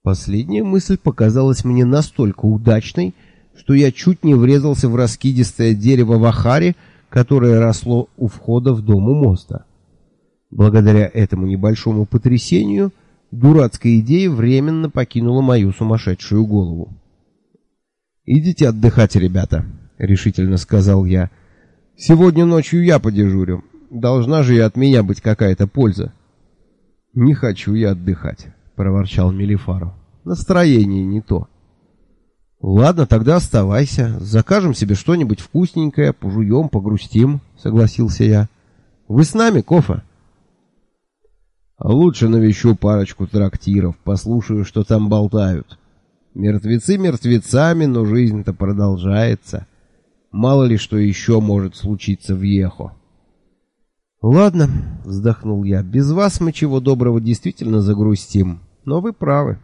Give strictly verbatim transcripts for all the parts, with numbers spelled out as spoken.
Последняя мысль показалась мне настолько удачной, что я чуть не врезался в раскидистое дерево вахари, которое росло у входа в дом у моста. Благодаря этому небольшому потрясению дурацкая идея временно покинула мою сумасшедшую голову. «Идите отдыхать, ребята», — решительно сказал я. «Сегодня ночью я подежурю. Должна же и от меня быть какая-то польза». «Не хочу я отдыхать», — проворчал Мелифаро. «Настроение не то». «Ладно, тогда оставайся. Закажем себе что-нибудь вкусненькое, пожуем, погрустим», — согласился я. «Вы с нами, Кофа?» «А лучше навещу парочку трактиров, послушаю, что там болтают. Мертвецы мертвецами, но жизнь-то продолжается. Мало ли что еще может случиться в Ехо». «Ладно», — вздохнул я, — «без вас мы чего доброго действительно загрустим, но вы правы».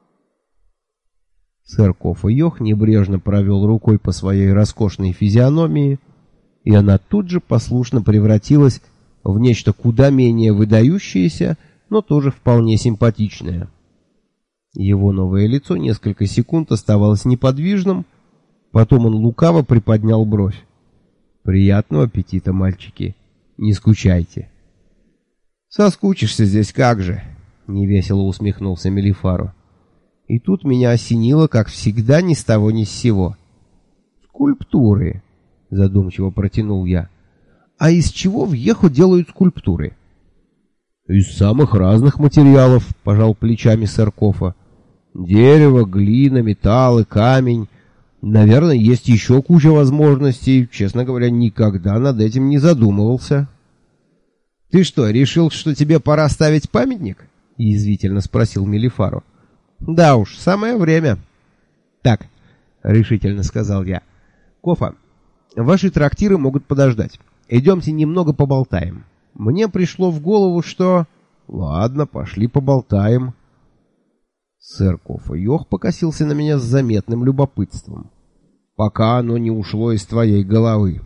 Сэр Кофа Йох небрежно провел рукой по своей роскошной физиономии, и она тут же послушно превратилась в нечто куда менее выдающееся, но тоже вполне симпатичное. Его новое лицо несколько секунд оставалось неподвижным, потом он лукаво приподнял бровь. «Приятного аппетита, мальчики. Не скучайте». «Соскучишься здесь как же», — невесело усмехнулся Мелифаро. И тут меня осенило, как всегда, ни с того ни с сего. «Скульптуры», — задумчиво протянул я. «А из чего в Ехо делают скульптуры?» «Из самых разных материалов», — пожал плечами сэр Кофа. «Дерево, глина, металл и камень. Наверное, есть еще куча возможностей. Честно говоря, никогда над этим не задумывался». «Ты что, решил, что тебе пора ставить памятник?» — язвительно спросил Мелифаро. «Да уж, самое время». «Так», — решительно сказал я. «Кофа, ваши трактиры могут подождать. Идемте немного поболтаем. Мне пришло в голову, что...» «Ладно, пошли поболтаем». Сэр Кофа Йох покосился на меня с заметным любопытством. «Пока оно не ушло из твоей головы».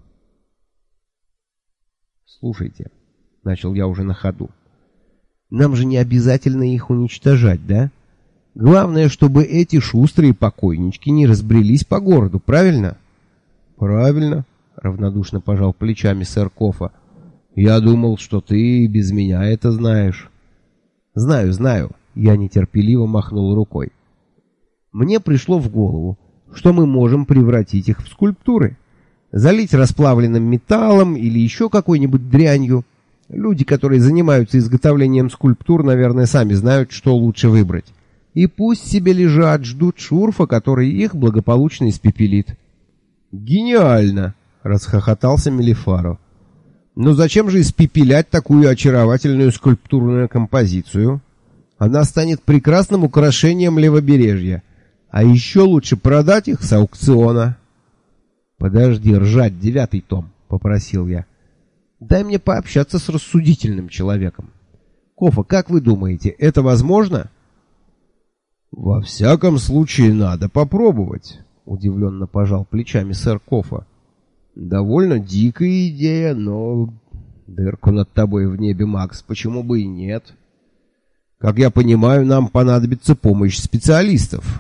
«Слушайте», — начал я уже на ходу, — «нам же не обязательно их уничтожать, да? Главное, чтобы эти шустрые покойнички не разбрелись по городу, правильно?» «Правильно», — равнодушно пожал плечами сэр Кофа. «Я думал, что ты без меня это знаешь». «Знаю, знаю», — я нетерпеливо махнул рукой. «Мне пришло в голову, что мы можем превратить их в скульптуры. Залить расплавленным металлом или еще какой-нибудь дрянью. Люди, которые занимаются изготовлением скульптур, наверное, сами знают, что лучше выбрать. И пусть себе лежат, ждут шурфа, который их благополучно испепелит». «Гениально!» — расхохотался Мелифаро. «Но зачем же испепелять такую очаровательную скульптурную композицию? Она станет прекрасным украшением левобережья. А еще лучше продать их с аукциона». «Подожди ржать, девятый том», — попросил я. «Дай мне пообщаться с рассудительным человеком. Кофа, как вы думаете, это возможно?» «Во всяком случае, надо попробовать», — удивленно пожал плечами сэр Кофа. «Довольно дикая идея, но дырку над тобой в небе, Макс, почему бы и нет? Как я понимаю, нам понадобится помощь специалистов».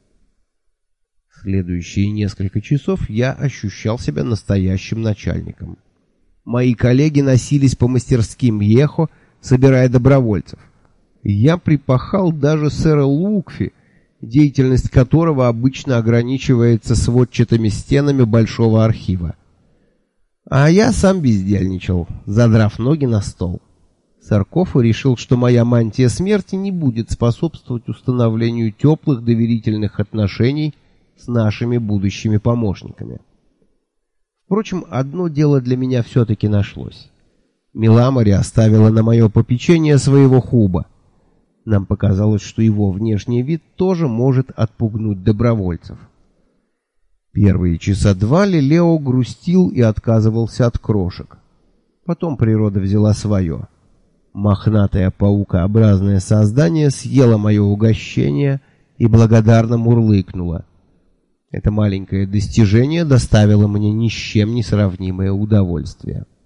Следующие несколько часов я ощущал себя настоящим начальником. Мои коллеги носились по мастерским Ехо, собирая добровольцев. Я припахал даже сэра Лукфи, деятельность которого обычно ограничивается сводчатыми стенами большого архива. А я сам бездельничал, задрав ноги на стол. Сэр Кофа решил, что моя мантия смерти не будет способствовать установлению теплых доверительных отношений с нашими будущими помощниками. Впрочем, одно дело для меня все-таки нашлось. Миламори оставила на мое попечение своего хуба. Нам показалось, что его внешний вид тоже может отпугнуть добровольцев. Первые часа два Лелео грустил и отказывался от крошек. Потом природа взяла свое. Мохнатое паукообразное создание съело мое угощение и благодарно мурлыкнуло. Это маленькое достижение доставило мне ни с чем не сравнимое удовольствие.